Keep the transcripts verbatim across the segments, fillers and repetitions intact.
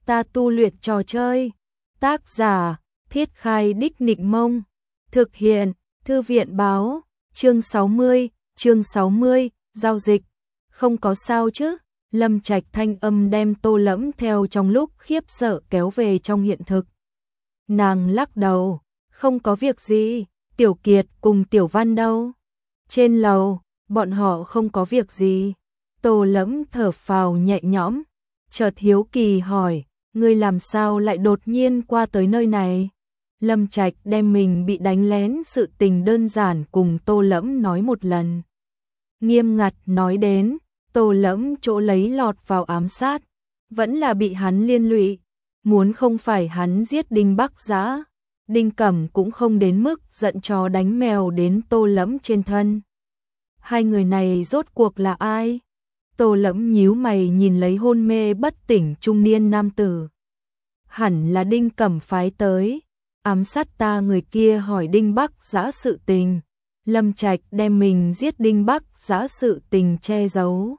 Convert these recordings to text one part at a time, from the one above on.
ta tu luyện trò chơi. Tác giả, Thiết Khai Đích Nịnh Mông. Thực hiện, Thư viện báo, chương sáu mươi, chương sáu mươi, giao dịch. Không có sao chứ? Lâm Trạch thanh âm đem Tô Lẫm theo trong lúc khiếp sợ kéo về trong hiện thực. Nàng lắc đầu, không có việc gì, Tiểu Kiệt cùng Tiểu Văn đâu? Trên lầu, bọn họ không có việc gì. Tô Lẫm thở phào nhẹ nhõm, chợt hiếu kỳ hỏi, ngươi làm sao lại đột nhiên qua tới nơi này? Lâm Trạch đem mình bị đánh lén sự tình đơn giản cùng Tô Lẫm nói một lần. Nghiêm ngặt nói đến, Tô Lẫm chỗ lấy lọt vào ám sát, vẫn là bị hắn liên lụy, muốn không phải hắn giết Đinh Bắc Giã, Đinh Cẩm cũng không đến mức giận chó đánh mèo đến Tô Lẫm trên thân. Hai người này rốt cuộc là ai? Tô Lẫm nhíu mày nhìn lấy hôn mê bất tỉnh trung niên nam tử. Hẳn là Đinh Cẩm phái tới, ám sát ta người kia hỏi Đinh Bắc Giã sự tình. Lâm Trạch đem mình giết Đinh Bắc Giã sự tình che giấu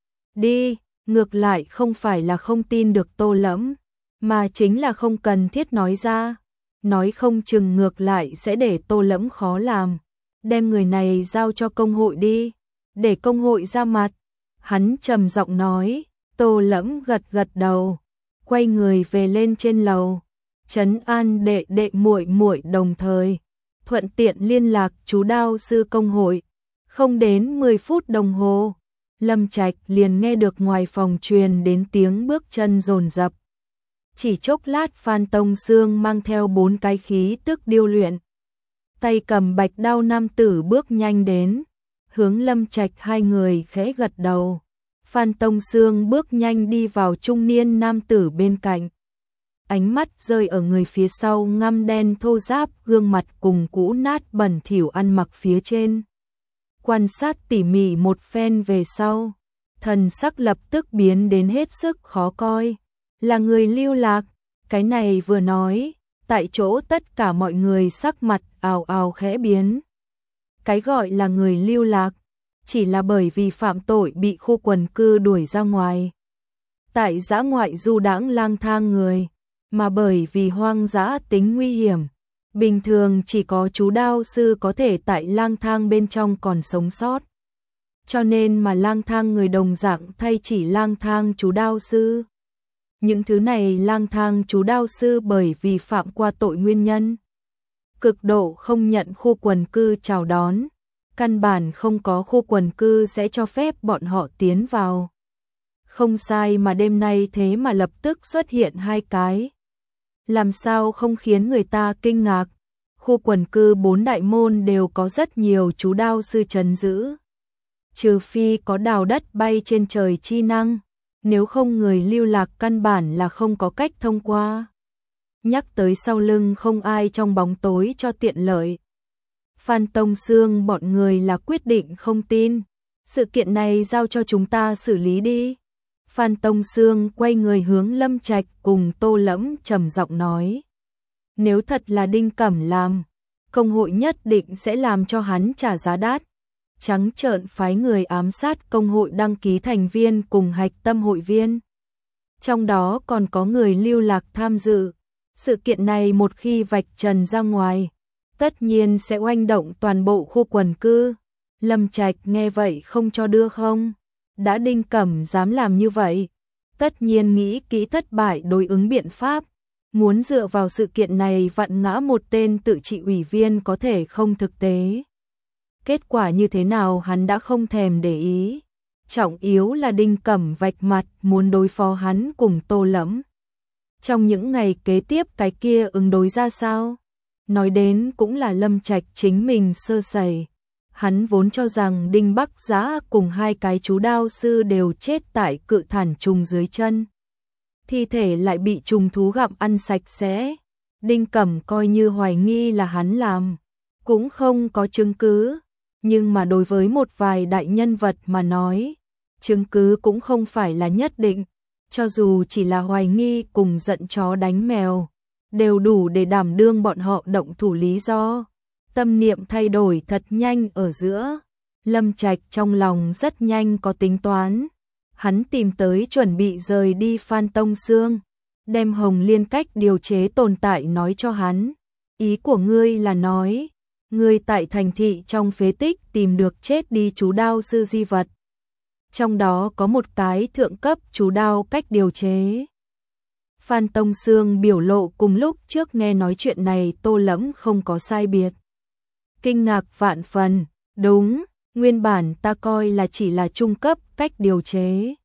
đi, ngược lại không phải là không tin được Tô Lẫm, mà chính là không cần thiết nói ra, nói không chừng ngược lại sẽ để Tô Lẫm khó làm. Đem người này giao cho công hội đi, để công hội ra mặt. Hắn trầm giọng nói. Tô Lẫm gật gật đầu, quay người về lên trên lầu, trấn an đệ đệ muội muội, đồng thời thuận tiện liên lạc chú đao sư công hội. Không đến mười phút đồng hồ, Lâm Trạch liền nghe được ngoài phòng truyền đến tiếng bước chân dồn dập. Chỉ chốc lát Phan Tông Sương mang theo bốn cái khí tức điêu luyện, tay cầm bạch đao nam tử bước nhanh đến, hướng Lâm Trạch hai người khẽ gật đầu. Phan Tông Sương bước nhanh đi vào trung niên nam tử bên cạnh, ánh mắt rơi ở người phía sau ngăm đen thô ráp, gương mặt cùng cũ nát bẩn thỉu ăn mặc phía trên. Quan sát tỉ mỉ một phen về sau, thần sắc lập tức biến đến hết sức khó coi. Là người lưu lạc? Cái này vừa nói, tại chỗ tất cả mọi người sắc mặt ào ào khẽ biến. Cái gọi là người lưu lạc, chỉ là bởi vì phạm tội bị khu quần cư đuổi ra ngoài. Tại dã ngoại du đãng lang thang người, mà bởi vì hoang dã tính nguy hiểm, bình thường chỉ có chú đao sư có thể tại lang thang bên trong còn sống sót. Cho nên mà lang thang người đồng dạng thay chỉ lang thang chú đao sư. Những thứ này lang thang chú đao sư bởi vì phạm qua tội nguyên nhân, cực độ không nhận khu quần cư chào đón, căn bản không có khu quần cư sẽ cho phép bọn họ tiến vào. Không sai, mà đêm nay thế mà lập tức xuất hiện hai cái. Làm sao không khiến người ta kinh ngạc? Khu quần cư bốn đại môn đều có rất nhiều chú đao sư trấn giữ. Trừ phi có đào đất bay trên trời chi năng, nếu không người lưu lạc căn bản là không có cách thông qua. Nhắc tới sau lưng không ai trong bóng tối cho tiện lợi. Phan Tông Sương bọn người là quyết định không tin. Sự kiện này giao cho chúng ta xử lý đi. Phan Tông Sương quay người hướng Lâm Trạch cùng Tô Lẫm trầm giọng nói. Nếu thật là Đinh Cẩm làm, công hội nhất định sẽ làm cho hắn trả giá đắt. Trắng trợn phái người ám sát công hội đăng ký thành viên cùng hạch tâm hội viên. Trong đó còn có người lưu lạc tham dự. Sự kiện này một khi vạch trần ra ngoài, tất nhiên sẽ oanh động toàn bộ khu quần cư. Lâm Trạch nghe vậy không cho đưa không. Đã Đinh Cẩm dám làm như vậy, tất nhiên nghĩ kỹ thất bại đối ứng biện pháp. Muốn dựa vào sự kiện này vặn ngã một tên tự trị ủy viên có thể không thực tế. Kết quả như thế nào hắn đã không thèm để ý. Trọng yếu là Đinh Cẩm vạch mặt muốn đối phó hắn cùng Tô Lẫm. Trong những ngày kế tiếp cái kia ứng đối ra sao? Nói đến cũng là Lâm Trạch chính mình sơ sẩy. Hắn vốn cho rằng Đinh Bắc Giã cùng hai cái chú đao sư đều chết tại cự thản trùng dưới chân. Thi thể lại bị trùng thú gặm ăn sạch sẽ. Đinh Cẩm coi như hoài nghi là hắn làm, cũng không có chứng cứ. Nhưng mà đối với một vài đại nhân vật mà nói, chứng cứ cũng không phải là nhất định. Cho dù chỉ là hoài nghi cùng giận chó đánh mèo, đều đủ để đảm đương bọn họ động thủ lý do. Tâm niệm thay đổi thật nhanh ở giữa. Lâm Trạch trong lòng rất nhanh có tính toán. Hắn tìm tới chuẩn bị rời đi Phan Tông Sương, đem Hồng Liên cách điều chế tồn tại nói cho hắn. Ý của ngươi là nói, ngươi tại thành thị trong phế tích tìm được chết đi chú đao sư di vật. Trong đó có một cái thượng cấp chú đao cách điều chế. Phan Tông Sương biểu lộ cùng lúc trước nghe nói chuyện này Tô Lẫm không có sai biệt. Kinh ngạc vạn phần, đúng, nguyên bản ta coi là chỉ là trung cấp cách điều chế.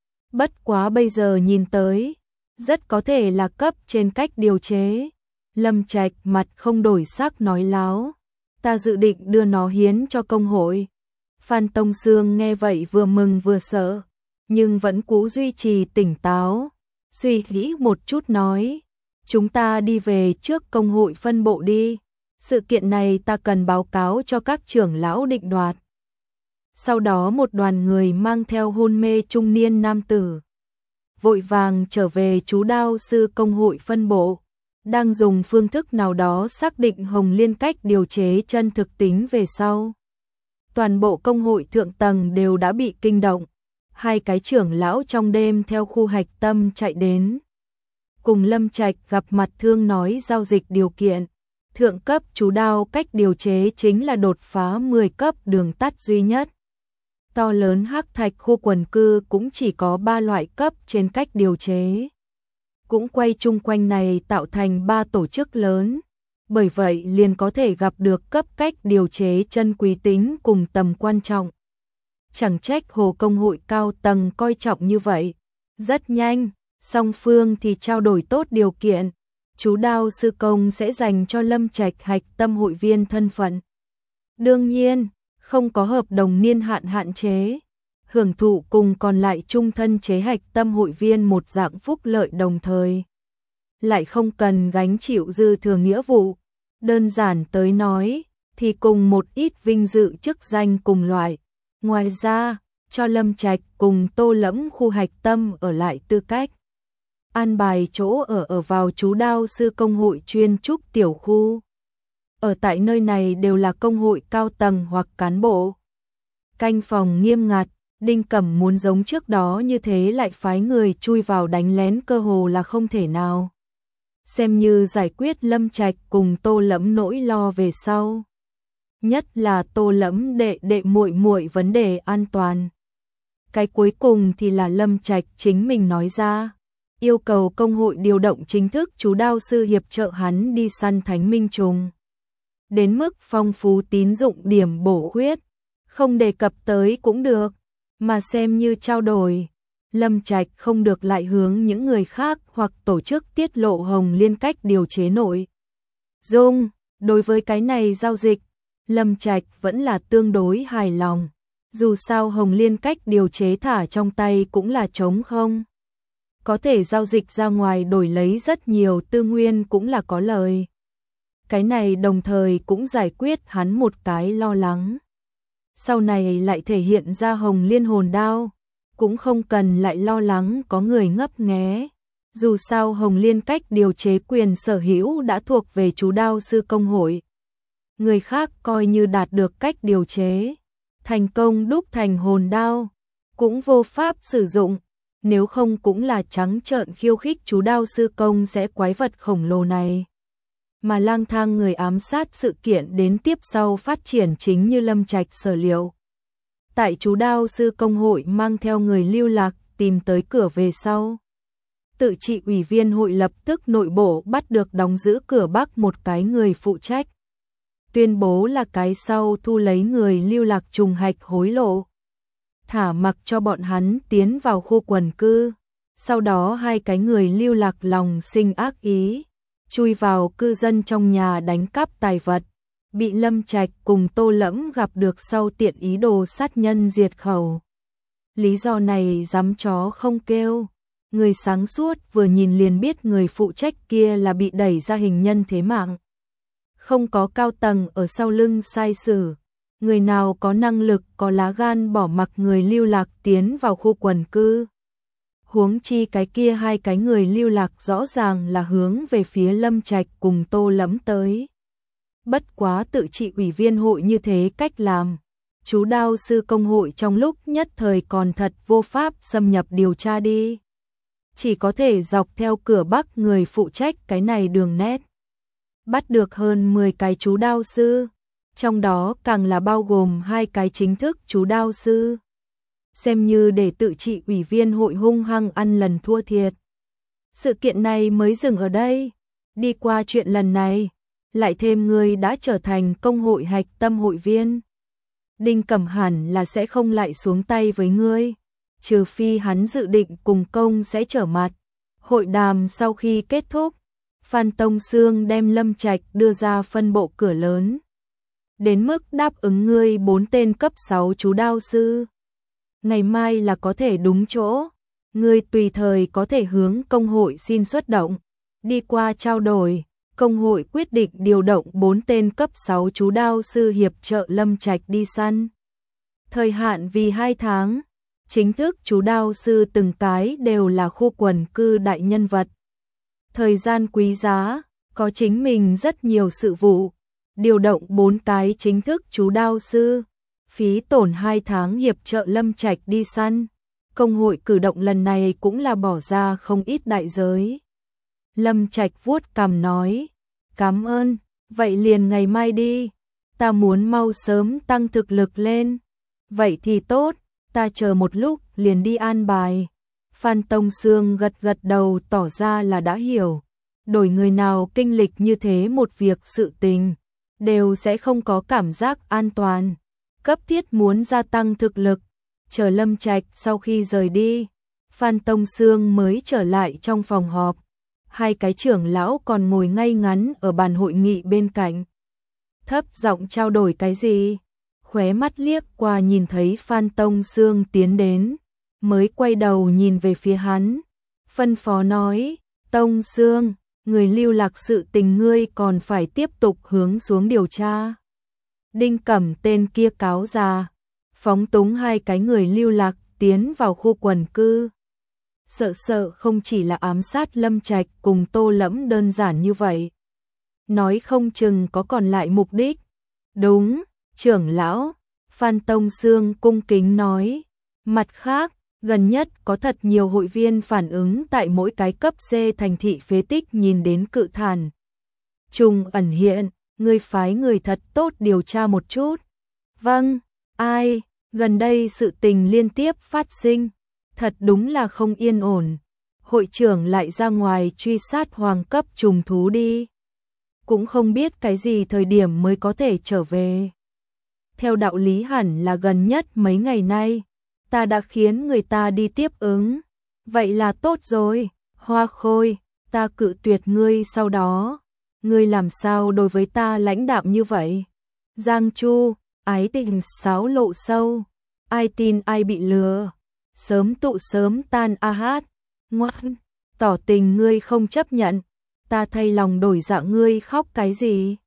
Bất quá bây giờ nhìn tới, rất có thể là cấp trên cách điều chế. Lâm Trạch mặt không đổi sắc nói láo, ta dự định đưa nó hiến cho công hội. Phan Tông Sương nghe vậy vừa mừng vừa sợ, nhưng vẫn cố duy trì tỉnh táo, suy nghĩ một chút nói, chúng ta đi về trước công hội phân bộ đi, sự kiện này ta cần báo cáo cho các trưởng lão định đoạt. Sau đó một đoàn người mang theo hôn mê trung niên nam tử, vội vàng trở về chú đao sư công hội phân bộ, đang dùng phương thức nào đó xác định Hồng Liên cách điều chế chân thực tính về sau. Toàn bộ công hội thượng tầng đều đã bị kinh động, hai cái trưởng lão trong đêm theo khu hạch tâm chạy đến. Cùng Lâm Trạch gặp mặt thương nói giao dịch điều kiện, thượng cấp chú đao cách điều chế chính là đột phá mười cấp đường tắt duy nhất. To lớn hắc thạch khu quần cư cũng chỉ có ba loại cấp trên cách điều chế. Cũng quay chung quanh này tạo thành ba tổ chức lớn, bởi vậy liền có thể gặp được cấp cách điều chế chân quý tính cùng tầm quan trọng. Chẳng trách Hồ công hội cao tầng coi trọng như vậy. Rất nhanh, song phương thì trao đổi tốt điều kiện, chú đao sư công sẽ dành cho Lâm Trạch hạch tâm hội viên thân phận. Đương nhiên, không có hợp đồng niên hạn hạn chế, hưởng thụ cùng còn lại chung thân chế hạch tâm hội viên một dạng phúc lợi đồng thời. Lại không cần gánh chịu dư thừa nghĩa vụ, đơn giản tới nói, thì cùng một ít vinh dự chức danh cùng loại. Ngoài ra, cho Lâm Trạch cùng Tô Lẫm khu hạch tâm ở lại tư cách. An bài chỗ ở ở vào chú đao sư công hội chuyên trúc tiểu khu. Ở tại nơi này đều là công hội cao tầng hoặc cán bộ. Canh phòng nghiêm ngặt, Đinh Cẩm muốn giống trước đó như thế lại phái người chui vào đánh lén cơ hồ là không thể nào. Xem như giải quyết Lâm Trạch cùng Tô Lẫm nỗi lo về sau. Nhất là Tô Lẫm đệ đệ muội muội vấn đề an toàn. Cái cuối cùng thì là Lâm Trạch chính mình nói ra, yêu cầu công hội điều động chính thức chú đao sư hiệp trợ hắn đi săn thánh minh trùng. Đến mức phong phú tín dụng điểm bổ khuyết, không đề cập tới cũng được, mà xem như trao đổi. Lâm Trạch không được lại hướng những người khác hoặc tổ chức tiết lộ Hồng Liên cách điều chế nội dung. Đối với cái này giao dịch, Lâm Trạch vẫn là tương đối hài lòng. Dù sao Hồng Liên cách điều chế thả trong tay cũng là trống không. Có thể giao dịch ra ngoài đổi lấy rất nhiều tư nguyên cũng là có lời. Cái này đồng thời cũng giải quyết hắn một cái lo lắng. Sau này lại thể hiện ra Hồng Liên hồn đao, cũng không cần lại lo lắng có người ngấp nghé. Dù sao Hồng Liên cách điều chế quyền sở hữu đã thuộc về chú đao sư công hội. Người khác coi như đạt được cách điều chế, thành công đúc thành hồn đao, cũng vô pháp sử dụng, nếu không cũng là trắng trợn khiêu khích chú đao sư công sẽ quái vật khổng lồ này. Mà lang thang người ám sát sự kiện đến tiếp sau phát triển chính như Lâm Trạch sở liệu. Tại chú đao sư công hội mang theo người lưu lạc tìm tới cửa về sau. Tự trị ủy viên hội lập tức nội bộ bắt được đóng giữ cửa Bắc một cái người phụ trách. Tuyên bố là cái sau thu lấy người lưu lạc trùng hạch hối lộ. Thả mặc cho bọn hắn tiến vào khu quần cư. Sau đó hai cái người lưu lạc lòng sinh ác ý, chui vào cư dân trong nhà đánh cắp tài vật. Bị Lâm Trạch cùng Tô Lẫm gặp được sau tiện ý đồ sát nhân diệt khẩu. Lý do này dám chó không kêu. Người sáng suốt vừa nhìn liền biết người phụ trách kia là bị đẩy ra hình nhân thế mạng. Không có cao tầng ở sau lưng sai sử. Người nào có năng lực có lá gan bỏ mặc người lưu lạc tiến vào khu quần cư. Huống chi cái kia hai cái người lưu lạc rõ ràng là hướng về phía Lâm Trạch cùng Tô Lẫm tới. Bất quá tự trị ủy viên hội như thế cách làm, chú đao sư công hội trong lúc nhất thời còn thật vô pháp xâm nhập điều tra đi. chỉ có thể dọc theo cửa Bắc người phụ trách cái này đường nét. Bắt được hơn mười cái chú đao sư, trong đó càng là bao gồm hai cái chính thức chú đao sư. Xem như để tự trị ủy viên hội hung hăng ăn lần thua thiệt. Sự kiện này mới dừng ở đây. Đi qua chuyện lần này, lại thêm người đã trở thành công hội hạch tâm hội viên. Đinh Cẩm hẳn là sẽ không lại xuống tay với ngươi, trừ phi hắn dự định cùng công sẽ trở mặt. Hội đàm sau khi kết thúc, Phan Tông Sương đem Lâm Trạch đưa ra phân bộ cửa lớn. Đến mức đáp ứng ngươi bốn tên cấp sáu chú đao sư. Ngày mai là có thể đúng chỗ, ngươi tùy thời có thể hướng công hội xin xuất động. Đi qua trao đổi, công hội quyết định điều động bốn tên cấp sáu chú đao sư hiệp trợ Lâm Trạch đi săn. Thời hạn vì hai tháng, chính thức chú đao sư từng cái đều là khu quần cư đại nhân vật. Thời gian quý giá, có chính mình rất nhiều sự vụ, điều động bốn cái chính thức chú đao sư, phí tổn hai tháng hiệp trợ Lâm Trạch đi săn. Công hội cử động lần này cũng là bỏ ra không ít đại giới. Lâm Trạch vuốt cằm nói, cảm ơn, vậy liền ngày mai đi, ta muốn mau sớm tăng thực lực lên. Vậy thì tốt, ta chờ một lúc liền đi an bài. Phan Tông Sương gật gật đầu tỏ ra là đã hiểu. Đổi người nào kinh lịch như thế một việc sự tình, đều sẽ không có cảm giác an toàn. Cấp thiết muốn gia tăng thực lực. Chờ Lâm Trạch sau khi rời đi, Phan Tông Sương mới trở lại trong phòng họp. Hai cái trưởng lão còn ngồi ngay ngắn ở bàn hội nghị bên cạnh. Thấp giọng trao đổi cái gì? Khóe mắt liếc qua nhìn thấy Phan Tông Sương tiến đến, mới quay đầu nhìn về phía hắn. Phân phó nói, Tông Sương, người lưu lạc sự tình ngươi còn phải tiếp tục hướng xuống điều tra. Đinh Cẩm tên kia cáo già, phóng túng hai cái người lưu lạc tiến vào khu quần cư. Sợ sợ không chỉ là ám sát Lâm Trạch cùng Tô Lẫm đơn giản như vậy. Nói không chừng có còn lại mục đích. Đúng, trưởng lão, Phan Tông Sương cung kính nói. Mặt khác, gần nhất có thật nhiều hội viên phản ứng tại mỗi cái cấp C thành thị phế tích nhìn đến cự thản trùng ẩn hiện, ngươi phái người thật tốt điều tra một chút. Vâng, ai, gần đây sự tình liên tiếp phát sinh, thật đúng là không yên ổn. Hội trưởng lại ra ngoài truy sát hoàng cấp trùng thú đi. Cũng không biết cái gì thời điểm mới có thể trở về. Theo đạo lý hẳn là gần nhất mấy ngày nay, ta đã khiến người ta đi tiếp ứng. Vậy là tốt rồi, Hoa Khôi, ta cự tuyệt ngươi sau đó. Ngươi làm sao đối với ta lãnh đạm như vậy? Giang Chu, ái tình xáo lộ sâu, ai tin ai bị lừa. Sớm tụ sớm tan a hát, ngoan, tỏ tình ngươi không chấp nhận, ta thay lòng đổi dạ ngươi khóc cái gì?